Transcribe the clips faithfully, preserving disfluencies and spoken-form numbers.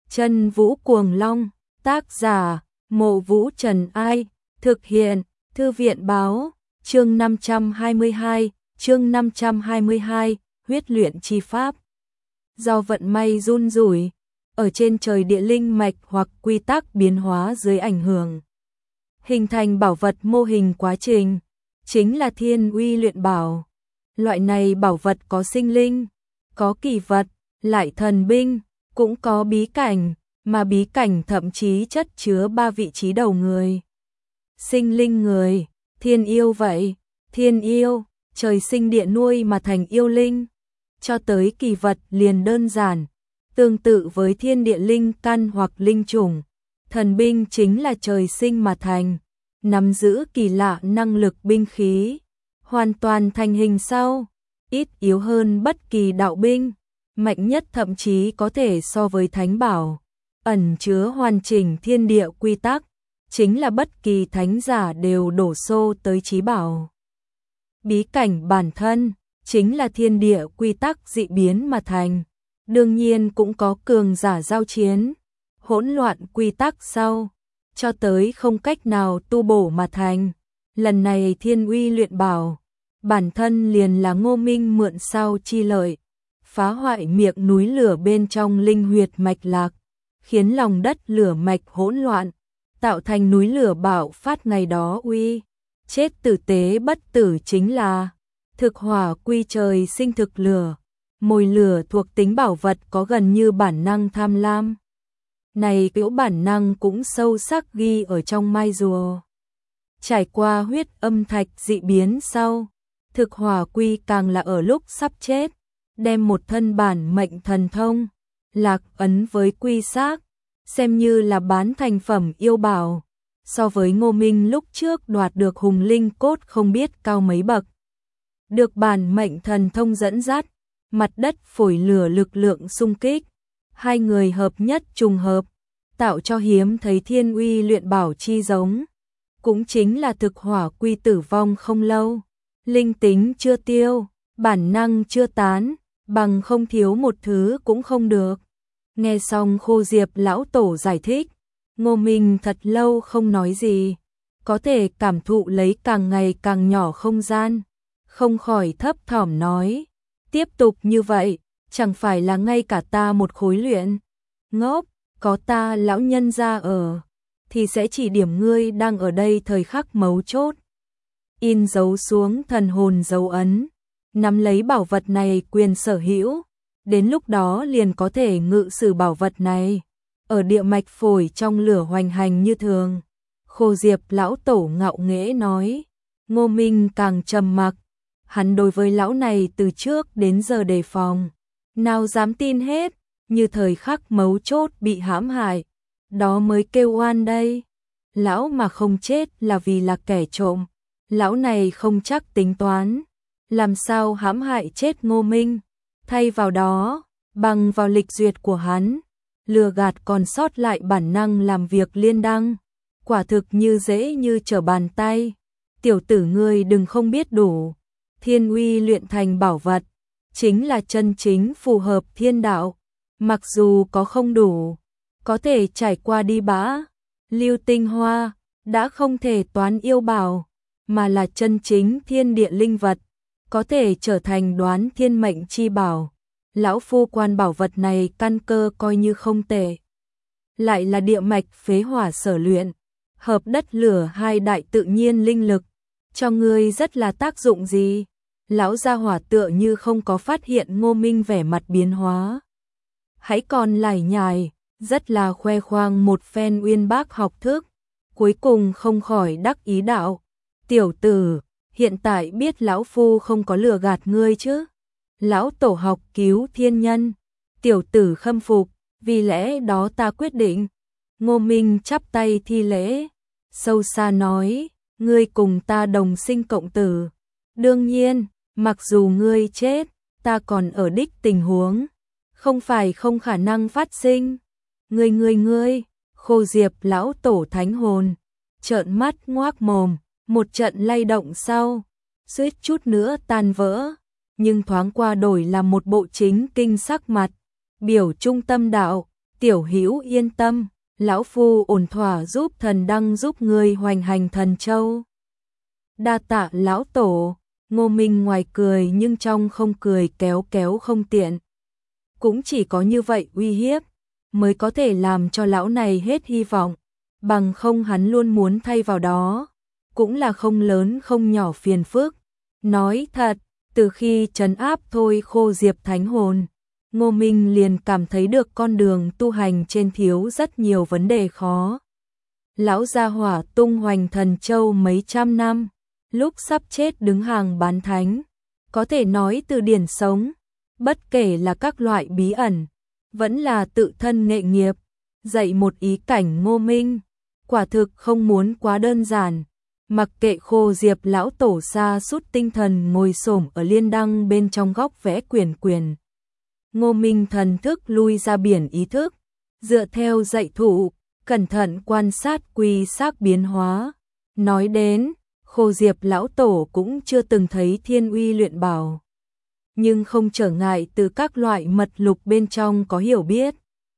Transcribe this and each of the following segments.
Chân Vũ Cuồng Long, tác giả, Mộ Vũ Trần Ai, thực hiện, Thư viện Báo, chương năm trăm hai mươi hai, chương năm trăm hai mươi hai, huyết luyện chi pháp. Do vận may run rủi, ở trên trời địa linh mạch hoặc quy tắc biến hóa dưới ảnh hưởng, hình thành bảo vật mô hình quá trình, chính là thiên uy luyện bảo. Loại này bảo vật có sinh linh, có kỳ vật, lại thần binh, cũng có bí cảnh, mà bí cảnh thậm chí chất chứa ba vị trí đầu người. Sinh linh người, thiên yêu vậy, thiên yêu, trời sinh địa nuôi mà thành yêu linh, cho tới kỳ vật liền đơn giản, tương tự với thiên địa linh căn hoặc linh chủng. Thần binh chính là trời sinh mà thành, nắm giữ kỳ lạ năng lực binh khí, hoàn toàn thành hình sau, ít yếu hơn bất kỳ đạo binh, mạnh nhất thậm chí có thể so với thánh bảo, ẩn chứa hoàn chỉnh thiên địa quy tắc, chính là bất kỳ thánh giả đều đổ xô tới chí bảo. Bí cảnh bản thân chính là thiên địa quy tắc dị biến mà thành, đương nhiên cũng có cường giả giao chiến, hỗn loạn quy tắc sau, cho tới không cách nào tu bổ mà thành. Lần này thiên uy luyện bảo, bản thân liền là Ngô Minh mượn sau chi lợi, phá hoại miệng núi lửa bên trong linh huyệt mạch lạc, khiến lòng đất lửa mạch hỗn loạn, tạo thành núi lửa bạo phát ngày đó uy. Chết tử tế bất tử chính là thực hỏa quy trời sinh thực lửa, mồi lửa thuộc tính bảo vật có gần như bản năng tham lam. Này kiểu bản năng cũng sâu sắc ghi ở trong mai rùa. Trải qua huyết âm thạch dị biến sau, thực hỏa quy càng là ở lúc sắp chết, đem một thân bản mệnh thần thông, lạc ấn với quy xác, xem như là bán thành phẩm yêu bảo. So với Ngô Minh lúc trước đoạt được hùng linh cốt không biết cao mấy bậc. Được bản mệnh thần thông dẫn dắt, mặt đất phổi lửa lực lượng xung kích, hai người hợp nhất trùng hợp, tạo cho hiếm thấy thiên uy luyện bảo chi giống. Cũng chính là thực hỏa quy tử vong không lâu, linh tính chưa tiêu, bản năng chưa tán, bằng không thiếu một thứ cũng không được. Nghe xong Khô Diệp lão tổ giải thích, Ngô Minh thật lâu không nói gì, có thể cảm thụ lấy càng ngày càng nhỏ không gian, không khỏi thấp thỏm nói, tiếp tục như vậy, chẳng phải là ngay cả ta một khối luyện. Ngốc, có ta lão nhân ra ở, thì sẽ chỉ điểm ngươi đang ở đây thời khắc mấu chốt. In dấu xuống thần hồn dấu ấn, nắm lấy bảo vật này quyền sở hữu, đến lúc đó liền có thể ngự sử bảo vật này, ở địa mạch phổi trong lửa hoành hành như thường. Khô Diệp lão tổ ngạo nghễ nói. Ngô Minh càng trầm mặc, hắn đối với lão này từ trước đến giờ đề phòng, nào dám tin hết, như thời khắc mấu chốt bị hãm hại, đó mới kêu oan đây. Lão mà không chết là vì là kẻ trộm, lão này không chắc tính toán, làm sao hãm hại chết Ngô Minh, thay vào đó, bằng vào lịch duyệt của hắn, lừa gạt còn sót lại bản năng làm việc liên đăng, quả thực như dễ như trở bàn tay. Tiểu tử ngươi đừng không biết đủ, thiên uy luyện thành bảo vật, chính là chân chính phù hợp thiên đạo, mặc dù có không đủ, có thể trải qua đi bã, lưu tinh hoa, đã không thể toán yêu bảo, mà là chân chính thiên địa linh vật, có thể trở thành đoán thiên mệnh chi bảo. Lão phu quan bảo vật này căn cơ coi như không tệ, lại là địa mạch phế hỏa sở luyện, hợp đất lửa hai đại tự nhiên linh lực, cho ngươi rất là tác dụng gì? Lão gia hỏa tựa như không có phát hiện Ngô Minh vẻ mặt biến hóa, hãy còn lải nhải, rất là khoe khoang một phen uyên bác học thức, cuối cùng không khỏi đắc ý đạo, tiểu tử, hiện tại biết lão phu không có lừa gạt ngươi chứ? Lão tổ học cứu thiên nhân, tiểu tử khâm phục, vì lẽ đó ta quyết định. Ngô Minh chắp tay thi lễ, sâu xa nói, ngươi cùng ta đồng sinh cộng tử, đương nhiên, mặc dù ngươi chết, ta còn ở đích tình huống, không phải không khả năng phát sinh. Ngươi ngươi ngươi, Khô Diệp lão tổ thánh hồn, trợn mắt ngoác mồm, một trận lay động sau, suýt chút nữa tan vỡ, nhưng thoáng qua đổi là một bộ chính kinh sắc mặt, biểu trung tâm đạo, Tiểu hữu yên tâm, lão phu ổn thỏa giúp thần đăng giúp ngươi hoành hành thần châu. Đa tạ lão tổ. Ngô Minh ngoài cười nhưng trong không cười, kéo kéo không tiện. Cũng chỉ có như vậy uy hiếp mới có thể làm cho lão này hết hy vọng, bằng không hắn luôn muốn thay vào đó, cũng là không lớn không nhỏ phiền phức. Nói thật, từ khi trấn áp thôi khô diệp thánh hồn, Ngô Minh liền cảm thấy được con đường tu hành trên thiếu rất nhiều vấn đề khó. Lão gia hỏa tung hoành thần châu mấy trăm năm, lúc sắp chết đứng hàng bán thánh, có thể nói từ điển sống, bất kể là các loại bí ẩn, vẫn là tự thân nghệ nghiệp, dạy một ý cảnh Ngô Minh, quả thực không muốn quá đơn giản. Mặc kệ khô diệp lão tổ xa sút tinh thần ngồi xổm ở liên đăng bên trong góc vẽ quyển quyển. Ngô Minh thần thức lui ra biển ý thức, dựa theo dạy thụ, cẩn thận quan sát quy xác biến hóa. Nói đến, khô diệp lão tổ cũng chưa từng thấy thiên uy luyện bảo, nhưng không trở ngại từ các loại mật lục bên trong có hiểu biết.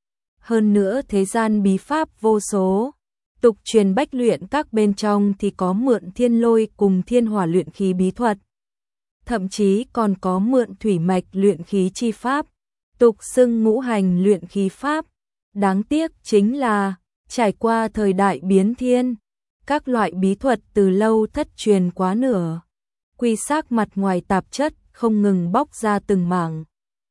Hơn nữa thế gian bí pháp vô số, tục truyền bách luyện các bên trong thì có mượn thiên lôi cùng thiên hỏa luyện khí bí thuật, thậm chí còn có mượn thủy mạch luyện khí chi pháp, tục xưng ngũ hành luyện khí pháp. Đáng tiếc chính là, trải qua thời đại biến thiên, các loại bí thuật từ lâu thất truyền quá nửa, quy xác mặt ngoài tạp chất không ngừng bóc ra từng mảng,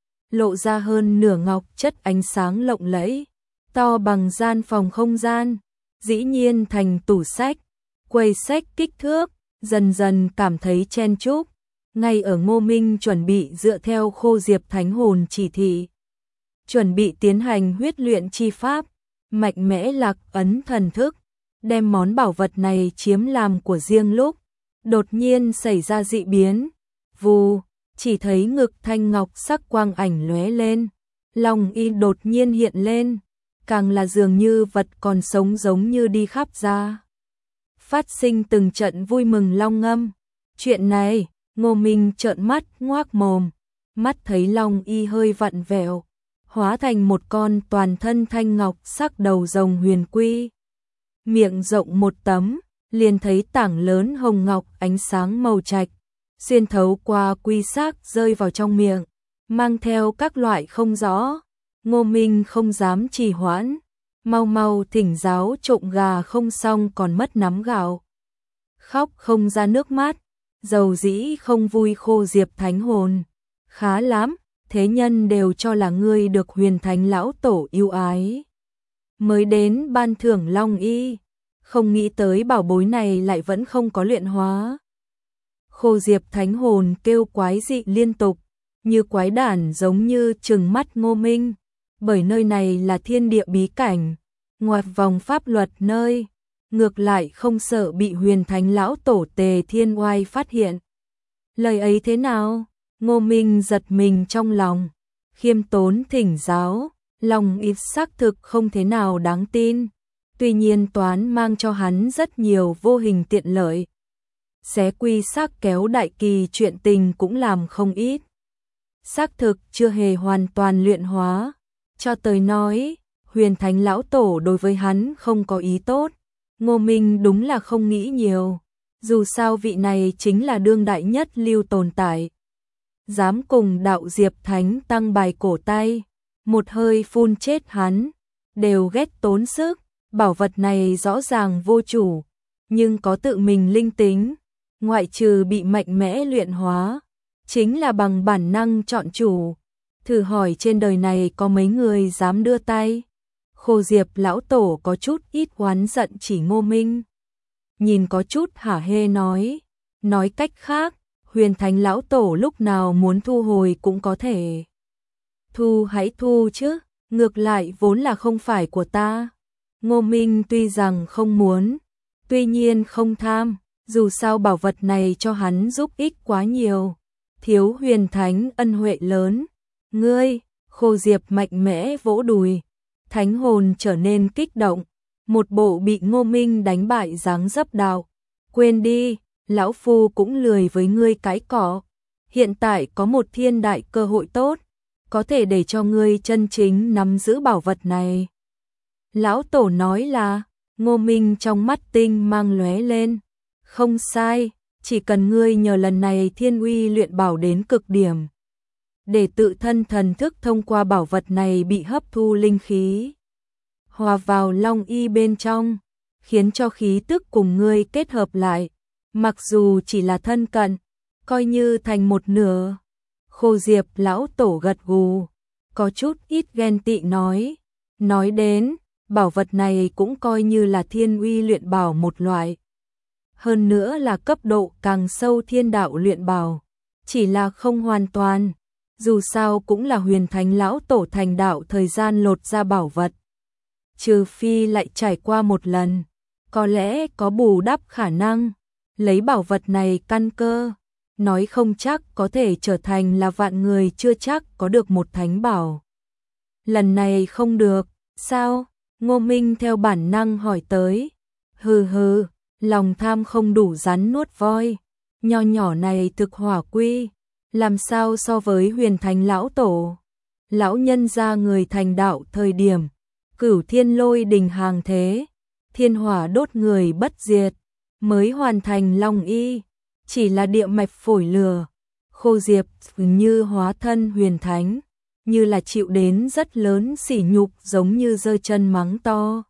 lộ ra hơn nửa ngọc chất ánh sáng lộng lẫy, to bằng gian phòng không gian, dĩ nhiên thành tủ sách, quầy sách kích thước, dần dần cảm thấy chen chúc. Ngay ở Ngô Minh chuẩn bị dựa theo khô diệp thánh hồn chỉ thị, chuẩn bị tiến hành huyết luyện chi pháp, mạnh mẽ lạc ấn thần thức, đem món bảo vật này chiếm làm của riêng lúc, đột nhiên xảy ra dị biến. Vù, chỉ thấy ngực thanh ngọc sắc quang ảnh lóe lên, lòng y đột nhiên hiện lên, càng là dường như vật còn sống giống như đi khắp ra. Phát sinh từng trận vui mừng long ngâm. Chuyện này, Ngô Minh trợn mắt ngoác mồm, mắt thấy long y hơi vặn vẹo, hóa thành một con toàn thân thanh ngọc sắc đầu rồng huyền quy. Miệng rộng một tấm, liền thấy tảng lớn hồng ngọc ánh sáng màu trạch, xuyên thấu qua quy xác rơi vào trong miệng, mang theo các loại không rõ. Ngô Minh không dám trì hoãn, mau mau thỉnh giáo trộm gà không xong còn mất nắm gạo. Khóc không ra nước mắt, dầu dĩ không vui khô diệp thánh hồn. Khá lắm, thế nhân đều cho là ngươi được huyền thánh lão tổ yêu ái, mới đến ban thưởng long y, không nghĩ tới bảo bối này lại vẫn không có luyện hóa. Khô diệp thánh hồn kêu quái dị liên tục, như quái đản giống như trừng mắt Ngô Minh, bởi nơi này là thiên địa bí cảnh, ngoặt vòng pháp luật nơi, ngược lại không sợ bị huyền thánh lão tổ Tề Thiên Oai phát hiện. Lời ấy thế nào? Ngô Minh giật mình trong lòng, khiêm tốn thỉnh giáo, lòng ít xác thực không thế nào đáng tin, tuy nhiên toán mang cho hắn rất nhiều vô hình tiện lợi. Xé quy xác kéo đại kỳ chuyện tình cũng làm không ít. Xác thực chưa hề hoàn toàn luyện hóa, cho tới nói, huyền thánh lão tổ đối với hắn không có ý tốt. Ngô Minh đúng là không nghĩ nhiều, dù sao vị này chính là đương đại nhất lưu tồn tại. Dám cùng đạo diệp thánh tăng bài cổ tay, một hơi phun chết hắn, đều ghét tốn sức. Bảo vật này rõ ràng vô chủ, nhưng có tự mình linh tính, ngoại trừ bị mạnh mẽ luyện hóa, chính là bằng bản năng chọn chủ. Thử hỏi trên đời này có mấy người dám đưa tay? Khô diệp lão tổ có chút ít oán giận chỉ Ngô Minh, nhìn có chút hả hê nói, nói cách khác, huyền thánh lão tổ lúc nào muốn thu hồi cũng có thể. Thu hãy thu chứ, ngược lại vốn là không phải của ta. Ngô Minh tuy rằng không muốn, tuy nhiên không tham, dù sao bảo vật này cho hắn giúp ích quá nhiều, thiếu huyền thánh ân huệ lớn. Ngươi, khô diệp mạnh mẽ vỗ đùi, thánh hồn trở nên kích động, một bộ bị Ngô Minh đánh bại dáng dấp đạo. Quên đi, lão phu cũng lười với ngươi cái cỏ, hiện tại có một thiên đại cơ hội tốt, có thể để cho ngươi chân chính nắm giữ bảo vật này. Lão Tổ nói là, Ngô Minh trong mắt tinh mang lóe lên. Không sai, chỉ cần ngươi nhờ lần này thiên uy luyện bảo đến cực điểm, để tự thân thần thức thông qua bảo vật này bị hấp thu linh khí, hòa vào long y bên trong, khiến cho khí tức cùng ngươi kết hợp lại, mặc dù chỉ là thân cận, coi như thành một nửa. Khô Diệp lão tổ gật gù, có chút ít ghen tị nói, nói đến, bảo vật này cũng coi như là thiên uy luyện bảo một loại. Hơn nữa là cấp độ càng sâu thiên đạo luyện bảo, chỉ là không hoàn toàn, dù sao cũng là huyền thánh lão tổ thành đạo thời gian lột ra bảo vật. Trừ phi lại trải qua một lần, có lẽ có bù đắp khả năng, lấy bảo vật này căn cơ, nói không chắc có thể trở thành là vạn người chưa chắc có được một thánh bảo. Lần này không được, sao? Ngô Minh theo bản năng hỏi tới. Hừ hừ, lòng tham không đủ rắn nuốt voi, nho nhỏ này thực hỏa quy, làm sao so với huyền thánh lão tổ. Lão nhân gia người thành đạo thời điểm, cửu thiên lôi đình hàng thế, thiên hỏa đốt người bất diệt, mới hoàn thành long y, chỉ là địa mạch phổi lửa. Khô Diệp như hóa thân huyền thánh, như là chịu đến rất lớn sỉ nhục, giống như giơ chân mắng to.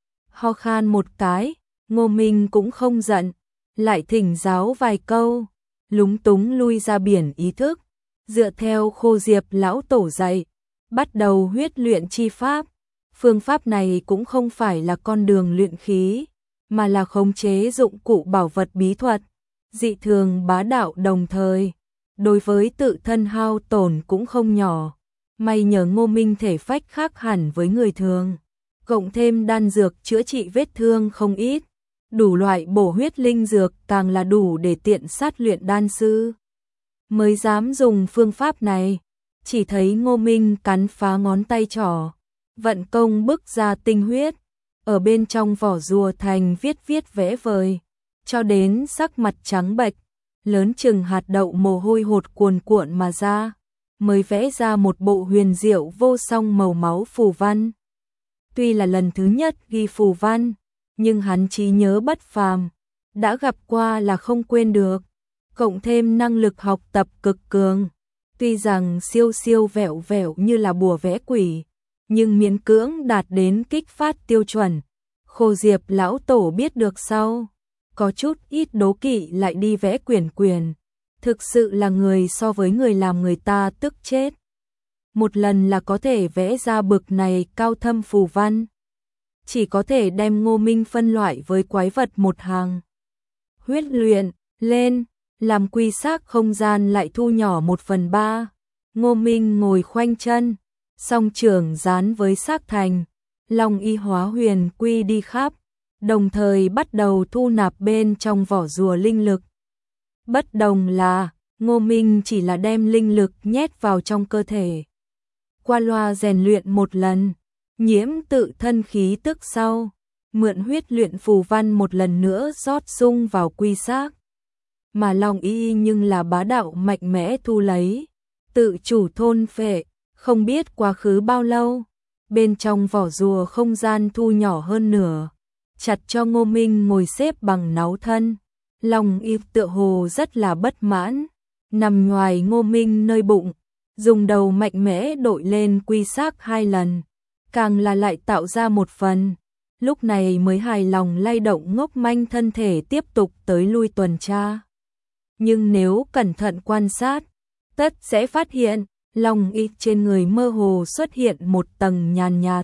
Ho khan một cái, Ngô Minh cũng không giận, lại thỉnh giáo vài câu, lúng túng lui ra biển ý thức, dựa theo Khô Diệp lão tổ dạy, bắt đầu huyết luyện chi pháp. Phương pháp này cũng không phải là con đường luyện khí, mà là khống chế dụng cụ bảo vật bí thuật, dị thường bá đạo, đồng thời đối với tự thân hao tổn cũng không nhỏ. May nhờ Ngô Minh thể phách khác hẳn với người thường, cộng thêm đan dược chữa trị vết thương không ít, đủ loại bổ huyết linh dược càng là đủ để tiện sát luyện đan sư mới dám dùng phương pháp này. Chỉ thấy Ngô Minh cắn phá ngón tay trỏ, vận công bức ra tinh huyết, ở bên trong vỏ rùa thành viết viết vẽ vời, cho đến sắc mặt trắng bệch, lớn chừng hạt đậu, mồ hôi hột cuồn cuộn mà ra, mới vẽ ra một bộ huyền diệu vô song màu máu phù văn. Tuy là lần thứ nhất ghi phù văn, nhưng hắn trí nhớ bất phàm, đã gặp qua là không quên được, cộng thêm năng lực học tập cực cường. Tuy rằng siêu siêu vẹo vẹo như là bùa vẽ quỷ, nhưng miễn cưỡng đạt đến kích phát tiêu chuẩn. Khô Diệp lão tổ biết được sau, có chút ít đố kỵ, lại đi vẽ quyển quyển. Thực sự là người so với người làm người ta tức chết. Một lần là có thể vẽ ra bực này cao thâm phù văn, chỉ có thể đem Ngô Minh phân loại với quái vật một hàng. Huyết luyện lên, làm quy xác không gian lại thu nhỏ một phần ba. Ngô Minh ngồi khoanh chân, song trưởng dán với xác thành, long y hóa huyền quy đi khắp, đồng thời bắt đầu thu nạp bên trong vỏ rùa linh lực. Bất đồng là, Ngô Minh chỉ là đem linh lực nhét vào trong cơ thể, qua loa rèn luyện một lần, nhiễm tự thân khí tức sau, mượn huyết luyện phù văn một lần nữa rót sung vào quy xác. Mà long y nhưng là bá đạo mạnh mẽ thu lấy, tự chủ thôn phệ, không biết quá khứ bao lâu, bên trong vỏ rùa không gian thu nhỏ hơn nửa, chặt cho Ngô Minh ngồi xếp bằng náo thân. Long y tựa hồ rất là bất mãn, nằm ngoài Ngô Minh nơi bụng, dùng đầu mạnh mẽ đội lên quy xác hai lần, càng là lại tạo ra một phần, lúc này mới hài lòng lay động ngốc manh thân thể tiếp tục tới lui tuần tra. Nhưng nếu cẩn thận quan sát, tất sẽ phát hiện, long y trên người mơ hồ xuất hiện một tầng nhàn nhạt,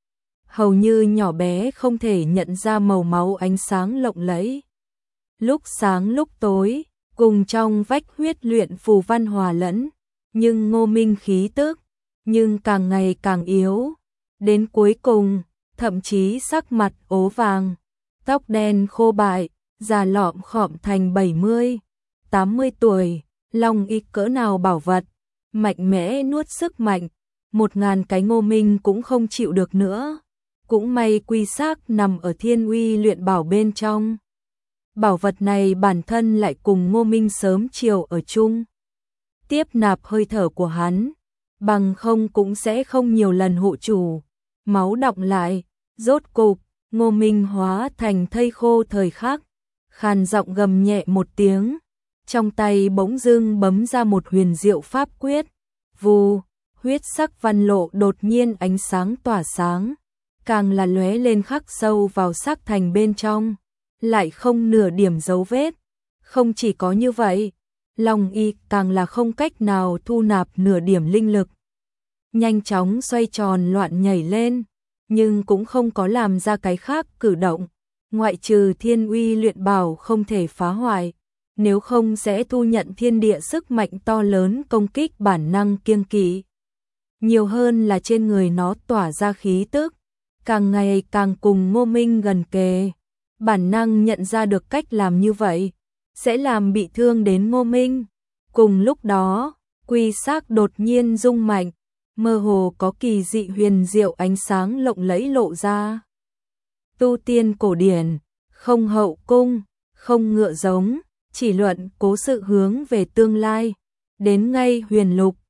hầu như nhỏ bé không thể nhận ra màu máu ánh sáng lộng lẫy. Lúc sáng lúc tối, cùng trong vách huyết luyện phù văn hòa lẫn, nhưng Ngô Minh khí tức, nhưng càng ngày càng yếu. Đến cuối cùng, thậm chí sắc mặt ố vàng, tóc đen khô bại, già lọm khọm thành bảy mươi, tám mươi tuổi, long y cỡ nào bảo vật, mạnh mẽ nuốt sức mạnh, một ngàn cái Ngô Minh cũng không chịu được nữa. Cũng may quy xác nằm ở thiên uy luyện bảo bên trong. Bảo vật này bản thân lại cùng Ngô Minh sớm chiều ở chung, tiếp nạp hơi thở của hắn, bằng không cũng sẽ không nhiều lần hộ chủ. Máu đọng lại, rốt cục, Ngô Minh hóa thành thây khô thời khắc, khàn giọng gầm nhẹ một tiếng, trong tay bỗng dưng bấm ra một huyền diệu pháp quyết, vù, huyết sắc văn lộ đột nhiên ánh sáng tỏa sáng, càng là lóe lên khắc sâu vào sắc thành bên trong, lại không nửa điểm dấu vết. Không chỉ có như vậy, lòng y càng là không cách nào thu nạp nửa điểm linh lực. Nhanh chóng xoay tròn loạn nhảy lên, nhưng cũng không có làm ra cái khác cử động, ngoại trừ thiên uy luyện bảo không thể phá hoại, nếu không sẽ thu nhận thiên địa sức mạnh to lớn công kích bản năng kiêng kỵ. Nhiều hơn là trên người nó tỏa ra khí tức, càng ngày càng cùng Ngô Minh gần kề. Bản năng nhận ra được cách làm như vậy sẽ làm bị thương đến Ngô Minh. Cùng lúc đó, quy xác đột nhiên rung mạnh, mơ hồ có kỳ dị huyền diệu ánh sáng lộng lẫy lộ ra. Tu tiên cổ điển, không hậu cung, không ngựa giống, chỉ luận cố sự hướng về tương lai, đến ngay huyền lục,